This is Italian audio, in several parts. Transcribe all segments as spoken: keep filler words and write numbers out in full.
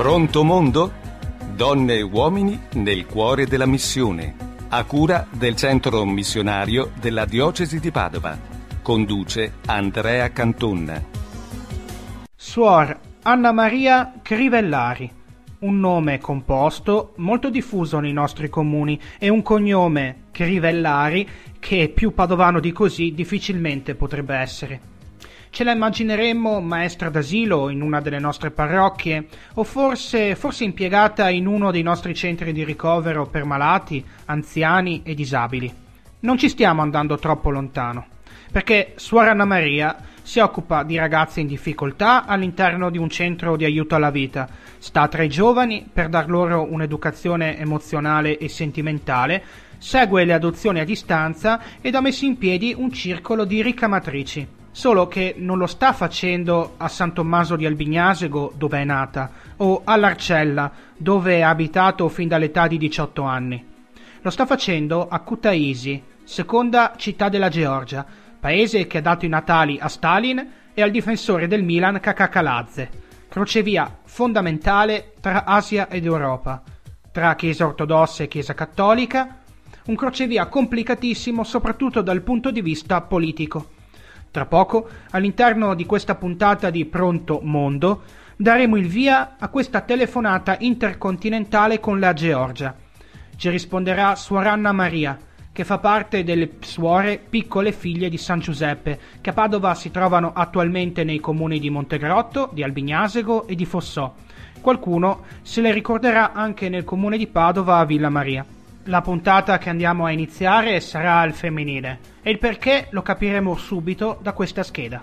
Pronto mondo? Donne e uomini nel cuore della missione, a cura del centro missionario della diocesi di Padova. Conduce Andrea Canton. Suor Anna Maria Crivellari, un nome composto molto diffuso nei nostri comuni e un cognome Crivellari che più padovano di così difficilmente potrebbe essere. Ce la immagineremmo maestra d'asilo in una delle nostre parrocchie o forse, forse impiegata in uno dei nostri centri di ricovero per malati, anziani e disabili. Non ci stiamo andando troppo lontano, perché Suor Anna Maria si occupa di ragazzi in difficoltà all'interno di un centro di aiuto alla vita, sta tra i giovani per dar loro un'educazione emozionale e sentimentale, segue le adozioni a distanza ed ha messo in piedi un circolo di ricamatrici. Solo che non lo sta facendo a San Tommaso di Albignasego, dove è nata, o all'Arcella, dove ha abitato fin dall'età di diciotto anni. Lo sta facendo a Kutaisi, seconda città della Georgia, paese che ha dato i natali a Stalin e al difensore del Milan Kakakaladze, crocevia fondamentale tra Asia ed Europa, tra Chiesa ortodossa e Chiesa cattolica, un crocevia complicatissimo soprattutto dal punto di vista politico. Tra poco, all'interno di questa puntata di Pronto Mondo, daremo il via a questa telefonata intercontinentale con la Georgia. Ci risponderà Suor Anna Maria, che fa parte delle suore piccole figlie di San Giuseppe, che a Padova si trovano attualmente nei comuni di Montegrotto, di Albignasego e di Fossò. Qualcuno se le ricorderà anche nel comune di Padova a Villa Maria. La puntata che andiamo a iniziare sarà al femminile e il perché lo capiremo subito da questa scheda.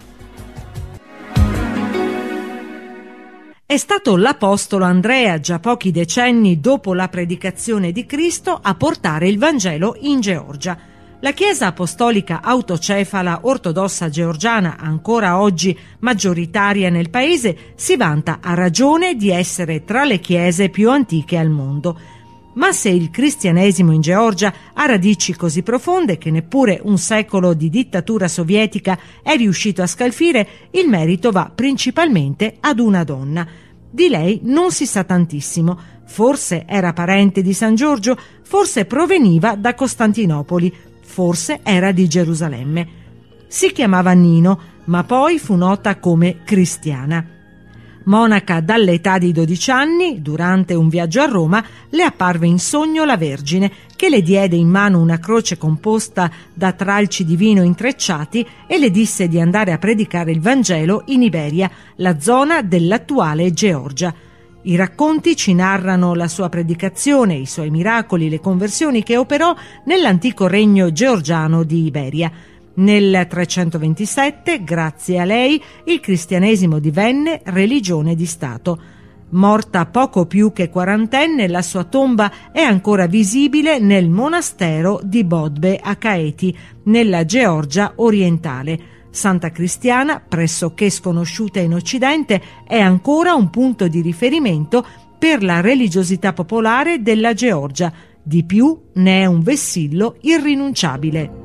È stato l'apostolo Andrea, già pochi decenni dopo la predicazione di Cristo, a portare il Vangelo in Georgia. La Chiesa Apostolica Autocefala Ortodossa Georgiana, ancora oggi maggioritaria nel paese, si vanta a ragione di essere tra le chiese più antiche al mondo. Ma se il cristianesimo in Georgia ha radici così profonde che neppure un secolo di dittatura sovietica è riuscito a scalfire, il merito va principalmente ad una donna. Di lei non si sa tantissimo. Forse era parente di San Giorgio, forse proveniva da Costantinopoli, forse era di Gerusalemme. Si chiamava Nino, ma poi fu nota come cristiana. Monaca dall'età di dodici anni, durante un viaggio a Roma, le apparve in sogno la Vergine, che le diede in mano una croce composta da tralci di vino intrecciati e le disse di andare a predicare il Vangelo in Iberia, la zona dell'attuale Georgia. I racconti ci narrano la sua predicazione, i suoi miracoli, le conversioni che operò nell'antico regno georgiano di Iberia. Nel trecentoventisette, grazie a lei, il cristianesimo divenne religione di Stato. Morta poco più che quarantenne, la sua tomba è ancora visibile nel monastero di Bodbe a Kaeti, nella Georgia orientale. Santa Cristiana, pressoché sconosciuta in Occidente, è ancora un punto di riferimento per la religiosità popolare della Georgia. Di più, ne è un vessillo irrinunciabile.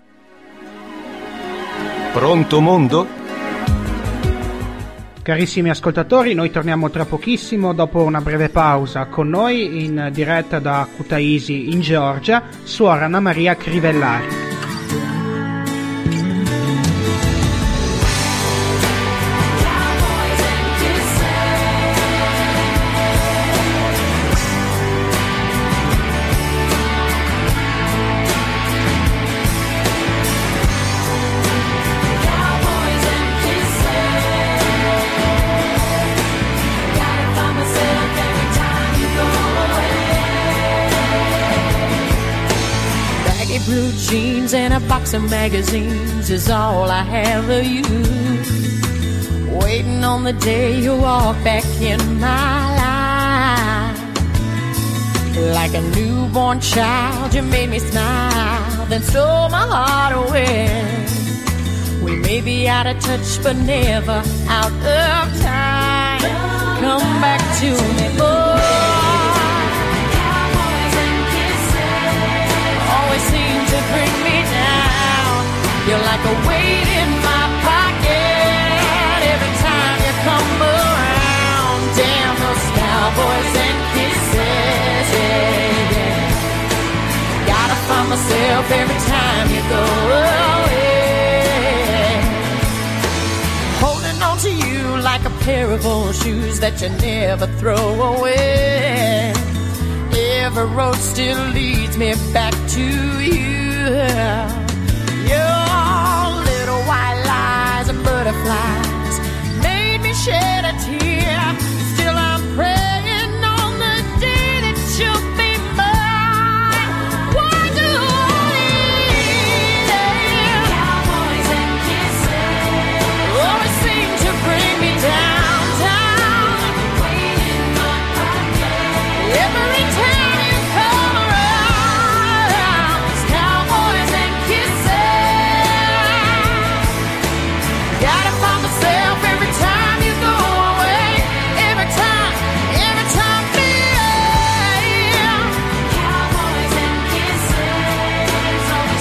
Pronto mondo? Carissimi ascoltatori, noi torniamo tra pochissimo dopo una breve pausa. Con noi in diretta da Kutaisi in Georgia, Suor Anna Maria Crivellari. Blue jeans and a box of magazines is all I have of you. Waiting on the day you walk back in my life. Like a newborn child, you made me smile, then stole my heart away. We may be out of touch, but never out of time. Come back to me, boy. Bring me down. You're like a weight in my pocket every time you come around. Damn those myself every time you go away. Holding on to you like a pair of old shoes that you never throw away. Every road still leads me back to you. Your little white lies and butterflies made me shed a tear. Still I'm praying on the day that you'll be mine. Why do I cowboys and kisses always seem to bring me down, down? Every time you come around, it's cowboys and kisses. Gotta find myself every time you go away. Every time, every time, yeah. Cowboys and kisses, always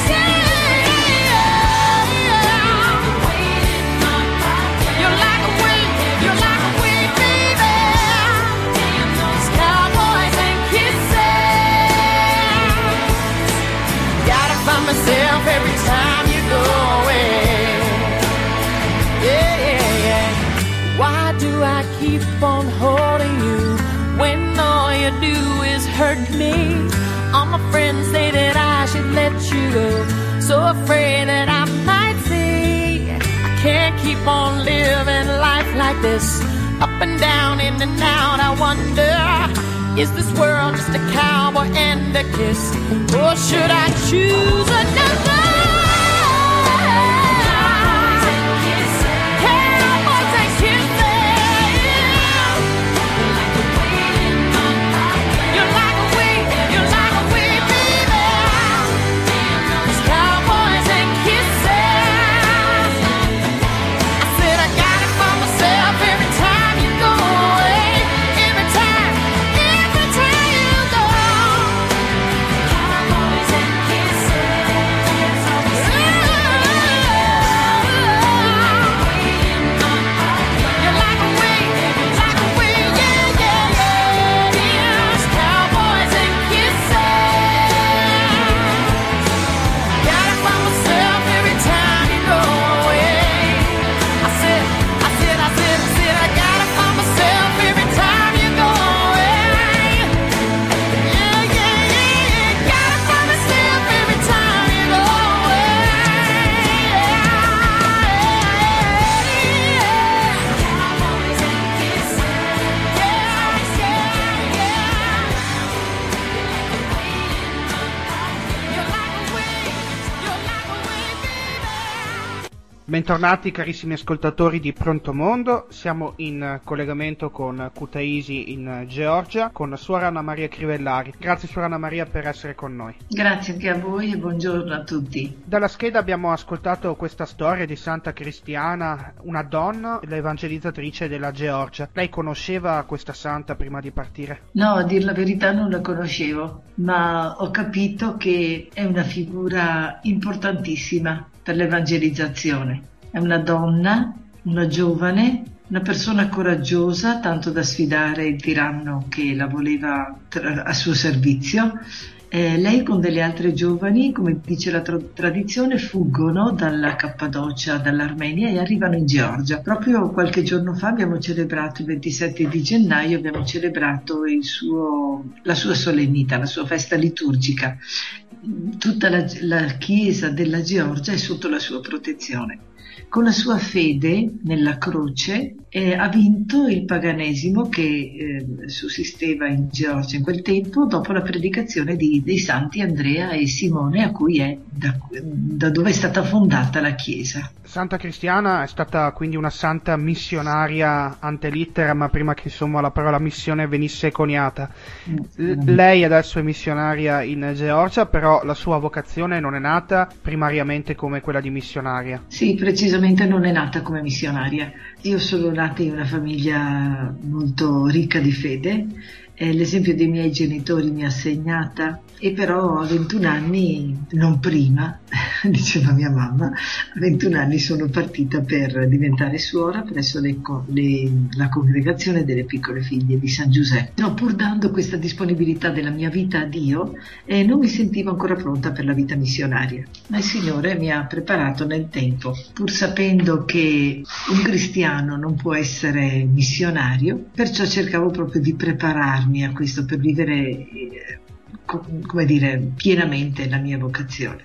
you're like a wind, you're like a wind, baby. Damn those cowboys and kisses. Gotta find myself every time you go away. Yeah, yeah, yeah. Why do I keep on holding you when all you do is hurt me? All my friends say that I should let you go, so afraid that I might say I can't keep on living life like this, up and down, in and out. I wonder, is this world just a cowboy and a kiss, or should I choose another? Cowboys and kisses. Cowboys and kisses. You're like a wind, you're like a wind, baby. It's cowboys and kisses. I said I got it for myself every time you go away. Every time, every time you go. Cowboys and kisses. You're like a wind, like a wind, yeah, yeah, yeah. It's cowboys and kisses. Gotta find myself every time you go away. I said, I said, I said, I said, I gotta find myself every time you go away. Yeah, yeah, yeah, gotta find myself every time you go away. Cowboys and kisses. Yeah, yeah, yeah. You're like a wind, you're like a wind, baby. Bentornati carissimi ascoltatori di Pronto Mondo, siamo in collegamento con Kutaisi in Georgia con Suor Anna Maria Crivellari. Grazie Suor Anna Maria per essere con noi. Grazie anche a voi e buongiorno a tutti. Dalla scheda abbiamo ascoltato questa storia di Santa Cristiana, una donna, l'evangelizzatrice della Georgia. Lei conosceva questa santa prima di partire? No, a dir la verità non la conoscevo, ma ho capito che è una figura importantissima per l'evangelizzazione. È una donna, una giovane, una persona coraggiosa, tanto da sfidare il tiranno che la voleva tra- a suo servizio. Eh, lei con delle altre giovani, come dice la tra- tradizione, fuggono dalla Cappadocia, dall'Armenia e arrivano in Georgia. Proprio qualche giorno fa abbiamo celebrato, il ventisette di gennaio, abbiamo celebrato il suo, la sua solennità, la sua festa liturgica. Tutta la, la chiesa della Georgia è sotto la sua protezione. Con la sua fede nella croce eh, ha vinto il paganesimo che eh, sussisteva in Georgia in quel tempo, dopo la predicazione di, dei santi Andrea e Simone, a cui è da, da dove è stata fondata la chiesa. Santa Cristiana è stata quindi una santa missionaria ante litteram, prima che insomma la parola missione venisse coniata. L- lei adesso è missionaria in Georgia, però la sua vocazione non è nata primariamente come quella di missionaria. Sì, precisamente non è nata come missionaria. Io sono nata in una famiglia molto ricca di fede. Eh, l'esempio dei miei genitori mi ha segnata, e però a ventuno anni, non prima, diceva mia mamma, a ventuno anni sono partita per diventare suora presso le, le, la congregazione delle piccole figlie di San Giuseppe. No, pur dando questa disponibilità della mia vita a Dio, eh, non mi sentivo ancora pronta per la vita missionaria, ma il Signore mi ha preparato nel tempo, pur sapendo che un cristiano non può essere missionario, perciò cercavo proprio di prepararmi a questo per vivere eh, come dire, pienamente la mia vocazione.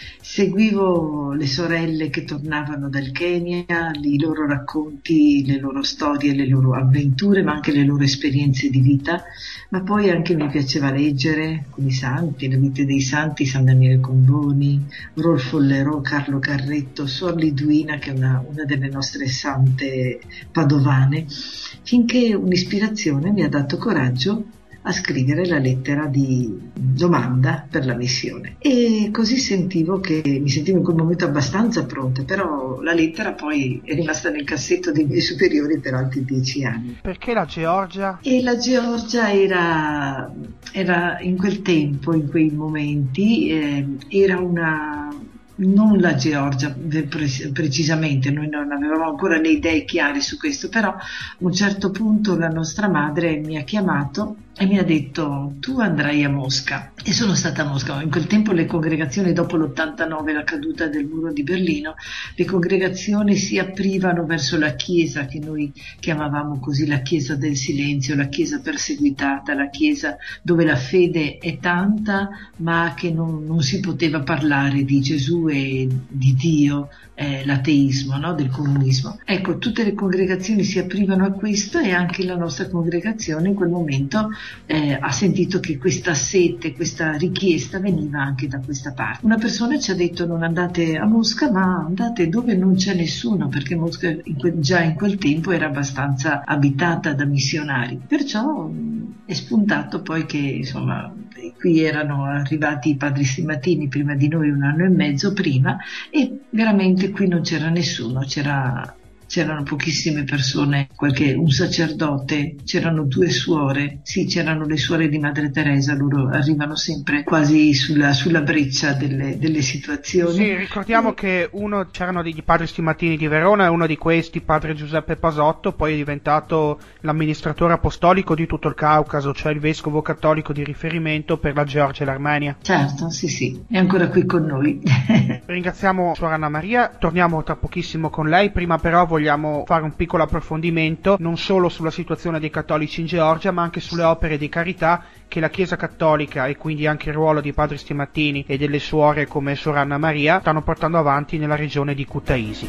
Seguivo le sorelle che tornavano dal Kenya, i loro racconti, le loro storie, le loro avventure, ma anche le loro esperienze di vita, ma poi anche mi piaceva leggere con i santi, le vite dei santi, San Daniele Comboni, Rolfo Lerò, Carlo Carretto, Suor Liduina, che è una, una delle nostre sante padovane, finché un'ispirazione mi ha dato coraggio a scrivere la lettera di domanda per la missione, e così sentivo che mi sentivo in quel momento abbastanza pronta, però la lettera poi è rimasta nel cassetto dei miei superiori per altri dieci anni. Perché la Georgia? E la Georgia era, era in quel tempo, in quei momenti, eh, era una... non la Georgia precisamente, noi non avevamo ancora le idee chiare su questo, però a un certo punto la nostra madre mi ha chiamato e mi ha detto: tu andrai a Mosca. E sono stata a Mosca. In quel tempo le congregazioni, dopo l'ottantanove, la caduta del muro di Berlino, le congregazioni si aprivano verso la chiesa che noi chiamavamo così la chiesa del silenzio, la chiesa perseguitata, la chiesa dove la fede è tanta ma che non, non si poteva parlare di Gesù e di Dio, eh, l'ateismo, no? Del comunismo. Ecco, tutte le congregazioni si aprivano a questo, e anche la nostra congregazione in quel momento eh, ha sentito che questa sete, questa richiesta veniva anche da questa parte. Una persona ci ha detto: non andate a Mosca, ma andate dove non c'è nessuno, perché Mosca in que- già in quel tempo era abbastanza abitata da missionari. Perciò mh, è spuntato poi che insomma qui erano arrivati i padri stimatini prima di noi, un anno e mezzo prima, e veramente qui non c'era nessuno, c'era c'erano pochissime persone, qualche, un sacerdote, c'erano due suore, sì, c'erano le suore di Madre Teresa, loro arrivano sempre quasi sulla, sulla breccia delle, delle situazioni. Sì, ricordiamo e... che uno, c'erano degli padri stimatini di Verona, e uno di questi, padre Giuseppe Pasotto, poi è diventato l'amministratore apostolico di tutto il Caucaso, cioè il vescovo cattolico di riferimento per la Georgia e l'Armenia. Certo, sì sì, è ancora qui con noi. Ringraziamo Suor Anna Maria, torniamo tra pochissimo con lei, prima però vogliamo fare un piccolo approfondimento non solo sulla situazione dei cattolici in Georgia, ma anche sulle opere di carità che la Chiesa Cattolica, e quindi anche il ruolo di padri stimatini e delle suore come Suor Anna Maria, stanno portando avanti nella regione di Kutaisi.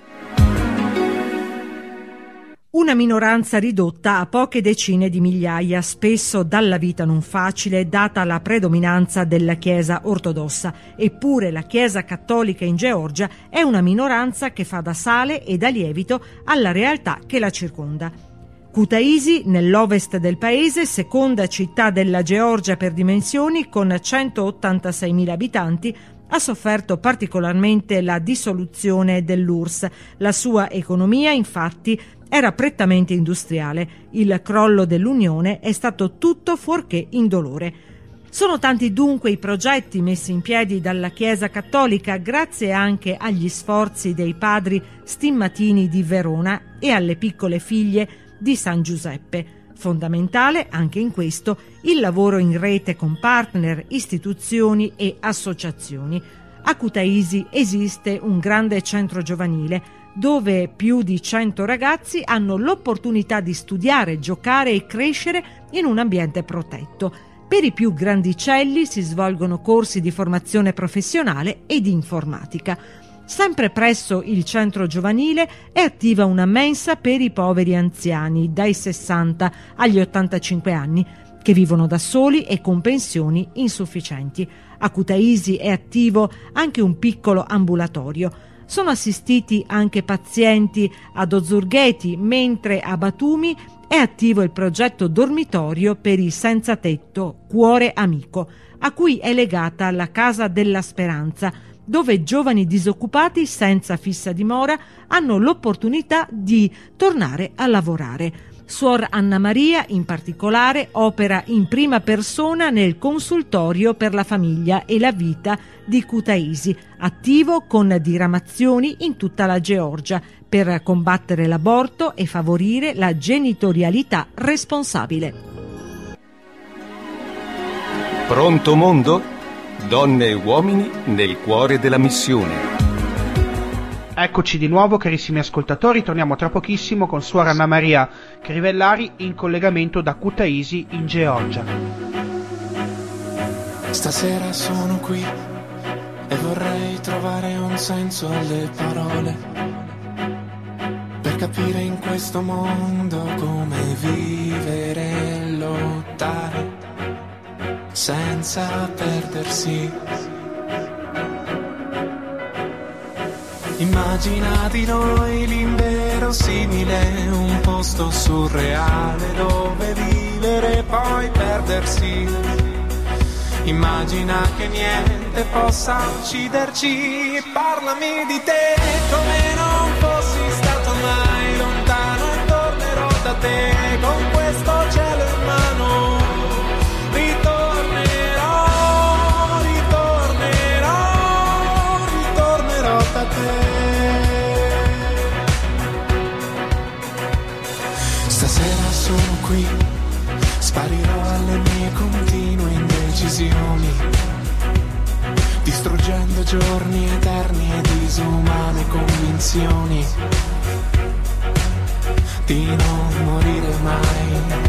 Una minoranza ridotta a poche decine di migliaia, spesso dalla vita non facile data la predominanza della Chiesa ortodossa. Eppure la Chiesa cattolica in Georgia è una minoranza che fa da sale e da lievito alla realtà che la circonda. Kutaisi, nell'ovest del paese, seconda città della Georgia per dimensioni, con centottantaseimila abitanti, ha sofferto particolarmente la dissoluzione dell'U R S S. La sua economia, infatti, era prettamente industriale. Il crollo dell'Unione è stato tutto fuorché indolore. Sono tanti dunque i progetti messi in piedi dalla Chiesa Cattolica, grazie anche agli sforzi dei padri stimmatini di Verona e alle piccole figlie di San Giuseppe. Fondamentale anche in questo il lavoro in rete con partner, istituzioni e associazioni. A Kutaisi esiste un grande centro giovanile dove più di cento ragazzi hanno l'opportunità di studiare, giocare e crescere in un ambiente protetto. Per i più grandicelli si svolgono corsi di formazione professionale e di informatica. Sempre presso il centro giovanile è attiva una mensa per i poveri anziani dai sessanta agli ottantacinque anni che vivono da soli e con pensioni insufficienti. A Kutaisi è attivo anche un piccolo ambulatorio. Sono assistiti anche pazienti ad Ozurgheti, mentre a Batumi è attivo il progetto dormitorio per i senza tetto Cuore Amico, a cui è legata la Casa della Speranza, dove giovani disoccupati senza fissa dimora hanno l'opportunità di tornare a lavorare. Suor Anna Maria, in particolare, opera in prima persona nel consultorio per la famiglia e la vita di Kutaisi, attivo con diramazioni in tutta la Georgia, per combattere l'aborto e favorire la genitorialità responsabile. Pronto mondo? Donne e uomini nel cuore della missione. Eccoci di nuovo, carissimi ascoltatori, torniamo tra pochissimo con Suor Anna Maria Crivellari in collegamento da Kutaisi in Georgia. Stasera sono qui e vorrei trovare un senso alle parole, per capire in questo mondo come vivere e lottare senza perdersi. Immagina di noi l'inverosimile, un posto surreale dove vivere e poi perdersi. Immagina che niente possa ucciderci, parlami di te come non fossi stato mai lontano e tornerò da te con questo cielo in mano. Ritornerò, ritornerò, ritornerò da te. Stasera sono qui, sparirò alle mie continue indecisioni, distruggendo giorni eterni e disumane convinzioni di non morire mai.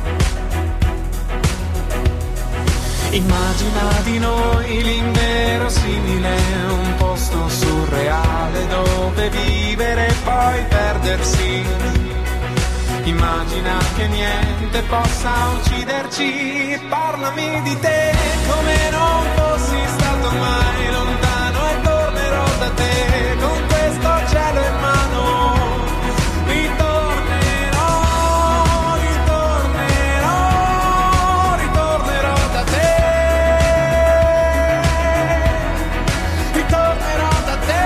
Immagina di noi l'inverosimile, un posto surreale dove vivere e poi perdersi. Immagina che niente possa ucciderci, parlami di te come non fossi stato mai lontano e tornerò da te con questo cielo in mano. Ritornerò, ritornerò, ritornerò da te, ritornerò da te.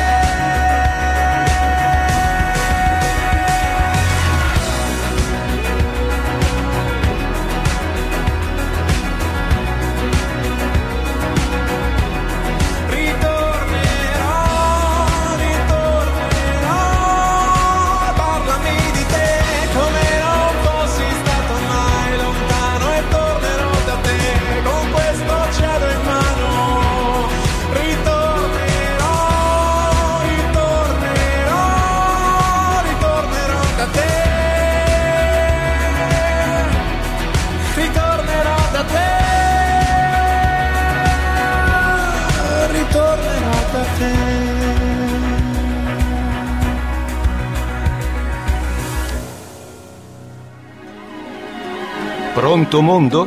Pronto mondo?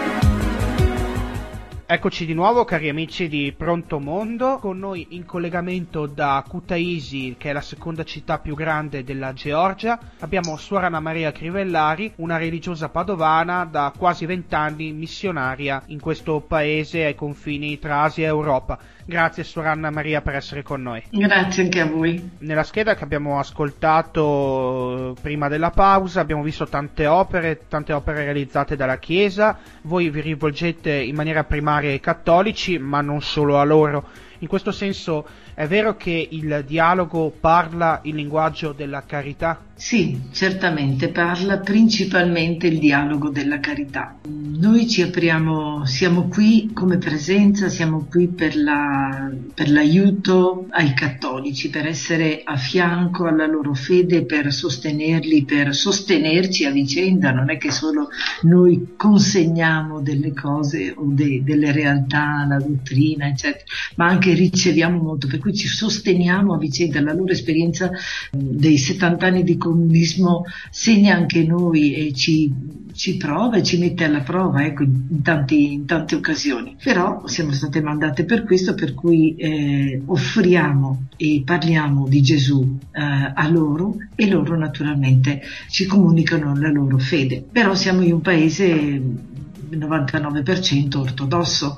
Eccoci di nuovo, cari amici di Pronto Mondo, con noi in collegamento da Kutaisi, che è la seconda città più grande della Georgia. Abbiamo Suor Anna Maria Crivellari, una religiosa padovana da quasi vent'anni, missionaria in questo paese ai confini tra Asia e Europa. Grazie Suor Anna Maria per essere con noi. Grazie anche a voi. Nella scheda che abbiamo ascoltato prima della pausa abbiamo visto tante opere, tante opere realizzate dalla Chiesa. Voi vi rivolgete in maniera primaria ai cattolici, ma non solo a loro. In questo senso è vero che il dialogo parla il linguaggio della carità? Sì, certamente parla principalmente il dialogo della carità. Noi ci apriamo, siamo qui come presenza, siamo qui per, la, per l'aiuto ai cattolici, per essere a fianco alla loro fede, per sostenerli, per sostenerci a vicenda. Non è che solo noi consegniamo delle cose o de, delle realtà, la dottrina, eccetera, ma anche riceviamo molto, per cui ci sosteniamo a vicenda. La loro esperienza dei settanta anni di comunismo segna anche noi e ci, ci prova e ci mette alla prova, ecco, in, tanti, in tante occasioni. Però siamo state mandate per questo, per cui eh, offriamo e parliamo di Gesù eh, a loro, e loro naturalmente ci comunicano la loro fede. Però siamo in un paese novantanove per cento ortodosso,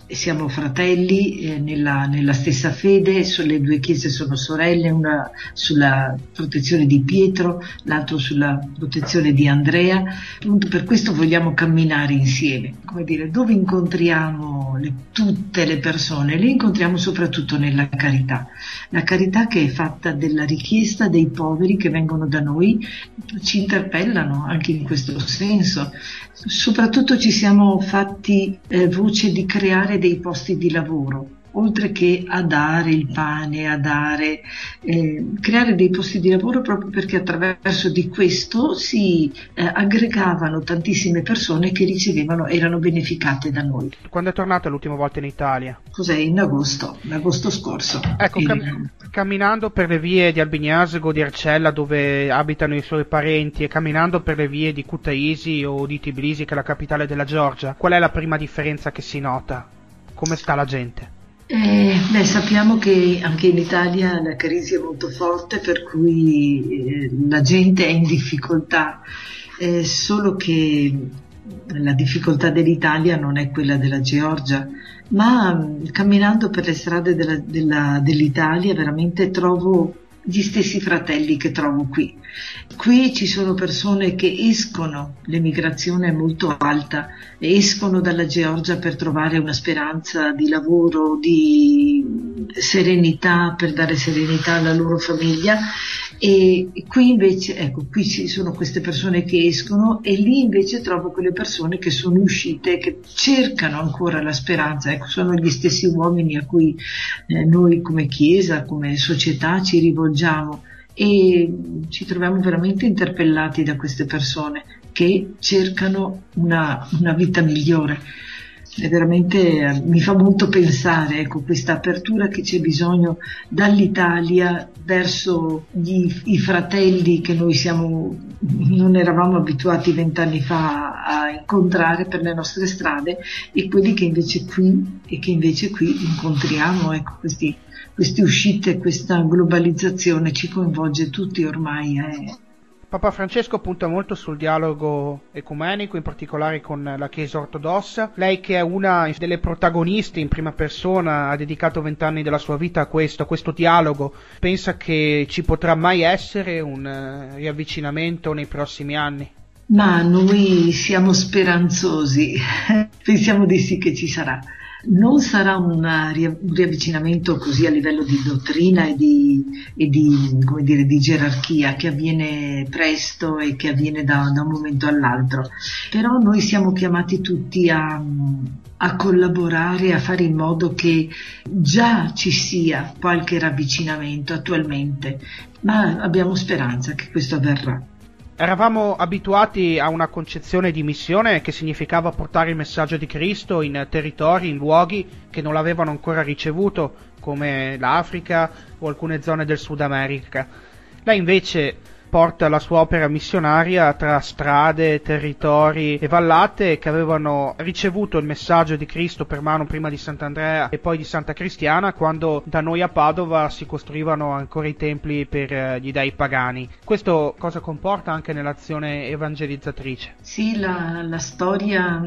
siamo fratelli eh, nella, nella stessa fede, le due chiese sono sorelle, una sulla protezione di Pietro, l'altro sulla protezione di Andrea. Appunto per questo vogliamo camminare insieme. Come dire, dove incontriamo le, tutte le persone? Le incontriamo soprattutto nella carità. La carità che è fatta della richiesta dei poveri che vengono da noi, ci interpellano anche in questo senso. Soprattutto ci siamo fatti eh, voce di creare dei posti di lavoro, oltre che a dare il pane, a dare, eh, creare dei posti di lavoro, proprio perché attraverso di questo si eh, aggregavano tantissime persone che ricevevano, erano beneficate da noi. Quando è tornata l'ultima volta in Italia? Cos'è? In agosto, l'agosto scorso. Ecco, cam- camminando per le vie di Albignasego, di Arcella, dove abitano i suoi parenti, e camminando per le vie di Kutaisi o di Tbilisi, che è la capitale della Georgia, qual è la prima differenza che si nota? Come sta la gente? Eh, beh, sappiamo che anche in Italia la crisi è molto forte, per cui eh, la gente è in difficoltà, eh, solo che la difficoltà dell'Italia non è quella della Georgia, ma mh, camminando per le strade della, della, dell'Italia veramente trovo gli stessi fratelli che trovo qui. Qui ci sono persone che escono, l'emigrazione è molto alta, escono dalla Georgia per trovare una speranza di lavoro, di serenità, per dare serenità alla loro famiglia, e qui invece, ecco, qui ci sono queste persone che escono, e lì invece trovo quelle persone che sono uscite, che cercano ancora la speranza. Ecco, sono gli stessi uomini a cui eh, noi come Chiesa, come società ci rivolgiamo, e ci troviamo veramente interpellati da queste persone che cercano una, una vita migliore. E veramente mi fa molto pensare, ecco, questa apertura che c'è bisogno dall'Italia verso gli, i fratelli che noi siamo, non eravamo abituati vent'anni fa a incontrare per le nostre strade, e quelli che invece qui e che invece qui incontriamo. Ecco, questi, queste uscite, questa globalizzazione ci coinvolge tutti ormai. Eh. Papa Francesco punta molto sul dialogo ecumenico, in particolare con la Chiesa ortodossa. Lei, che è una delle protagoniste in prima persona, ha dedicato vent'anni della sua vita a questo, a questo dialogo. Pensa che ci potrà mai essere un uh, riavvicinamento nei prossimi anni? Ma noi siamo speranzosi, pensiamo di sì che ci sarà. Non sarà una, un riavvicinamento così a livello di dottrina e di, e di, come dire, di gerarchia, che avviene presto e che avviene da, da un momento all'altro, però noi siamo chiamati tutti a, a collaborare, a fare in modo che già ci sia qualche ravvicinamento attualmente, ma abbiamo speranza che questo avverrà. Eravamo abituati a una concezione di missione che significava portare il messaggio di Cristo in territori, in luoghi che non l'avevano ancora ricevuto, come l'Africa o alcune zone del Sud America. Lei invece porta la sua opera missionaria tra strade, territori e vallate che avevano ricevuto il messaggio di Cristo per mano prima di Sant'Andrea e poi di Santa Cristiana, quando da noi a Padova si costruivano ancora i templi per gli dei pagani. Questo cosa comporta anche nell'azione evangelizzatrice? Sì, la, la storia,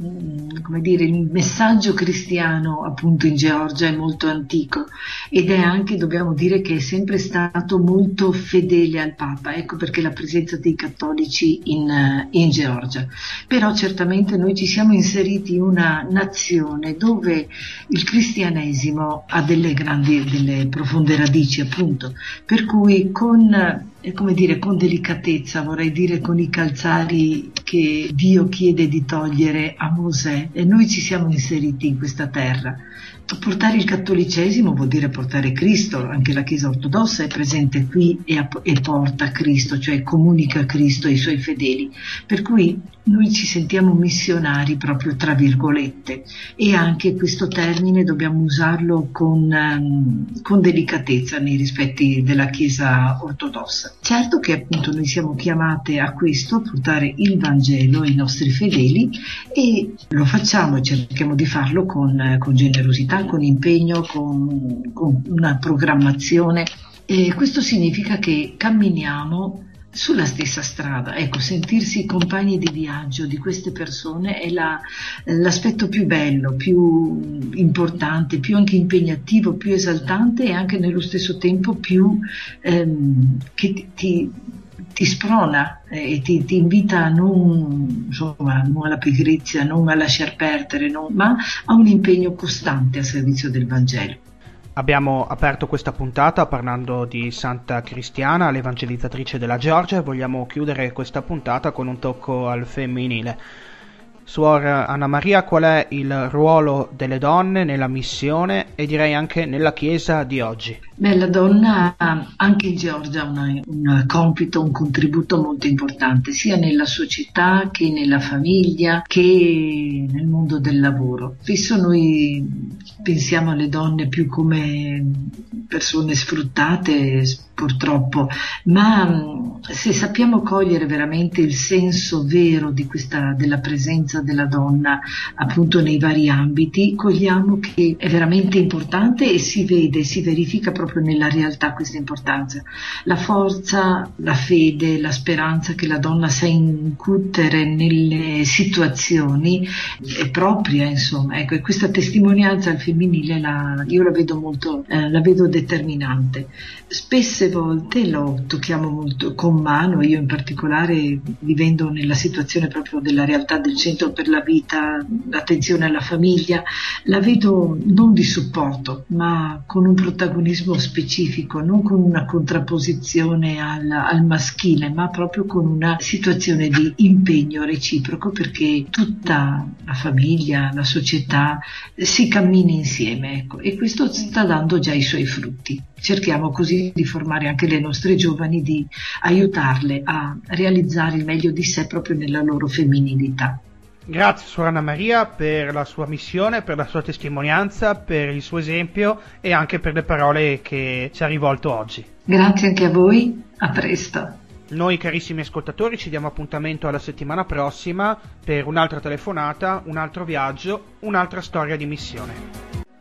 come dire, il messaggio cristiano appunto in Georgia è molto antico, ed è anche, dobbiamo dire, che è sempre stato molto fedele al Papa. Ecco perché la presenza dei cattolici in, in Georgia. Però certamente noi ci siamo inseriti in una nazione dove il cristianesimo ha delle grandi, delle profonde radici, appunto, per cui con, come dire, con delicatezza, vorrei dire con i calzari che Dio chiede di togliere a Mosè, e noi ci siamo inseriti in questa terra. Portare il cattolicesimo vuol dire portare Cristo. Anche la Chiesa ortodossa è presente qui e, e porta Cristo, cioè comunica Cristo ai suoi fedeli, per cui noi ci sentiamo missionari proprio tra virgolette, e anche questo termine dobbiamo usarlo con, um, con delicatezza nei rispetti della Chiesa ortodossa. Certo che appunto noi siamo chiamate a questo, a portare il Vangelo ai nostri fedeli, e lo facciamo e cerchiamo di farlo con, con generosità, con impegno, con, con una programmazione. E questo significa che camminiamo sulla stessa strada. Ecco, sentirsi compagni di viaggio di queste persone è la, l'aspetto più bello, più importante, più anche impegnativo, più esaltante e anche nello stesso tempo più ehm, che ti, ti, ti sprona e ti, ti invita a non, insomma, non alla pigrizia, non a lasciar perdere, non, ma a un impegno costante a servizio del Vangelo. Abbiamo aperto questa puntata parlando di Santa Cristiana, l'evangelizzatrice della Georgia, e vogliamo chiudere questa puntata con un tocco al femminile. Suor Anna Maria, qual è il ruolo delle donne nella missione e direi anche nella Chiesa di oggi? Beh, la donna anche in Georgia ha una, un compito, un contributo molto importante, sia nella società che nella famiglia che nel mondo del lavoro. Spesso noi pensiamo alle donne più come persone sfruttate, purtroppo, ma se sappiamo cogliere veramente il senso vero di questa, della presenza della donna appunto nei vari ambiti, cogliamo che è veramente importante e si vede, si verifica proprio nella realtà questa importanza. La forza, la fede, la speranza che la donna sa incutere nelle situazioni è propria, insomma, ecco, e questa testimonianza al femminile la, io la vedo molto, eh, la vedo determinante. Spesse volte lo tocchiamo molto con mano, io in particolare vivendo nella situazione proprio della realtà del centro per la vita, l'attenzione alla famiglia, la vedo non di supporto ma con un protagonismo specifico, non con una contrapposizione al, al maschile, ma proprio con una situazione di impegno reciproco, perché tutta la famiglia, la società si cammina insieme, ecco, e questo sta dando già i suoi frutti. Cerchiamo così di formare anche le nostre giovani, di aiutarle a realizzare il meglio di sé proprio nella loro femminilità. Grazie Suor Anna Maria per la sua missione, per la sua testimonianza, per il suo esempio e anche per le parole che ci ha rivolto oggi. Grazie anche a voi, a presto. Noi carissimi ascoltatori ci diamo appuntamento alla settimana prossima per un'altra telefonata, un altro viaggio, un'altra storia di missione.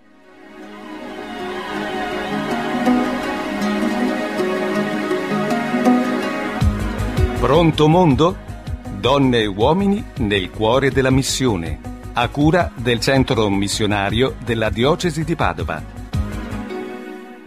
Pronto mondo? Donne e uomini nel cuore della missione, a cura del centro missionario della diocesi di Padova.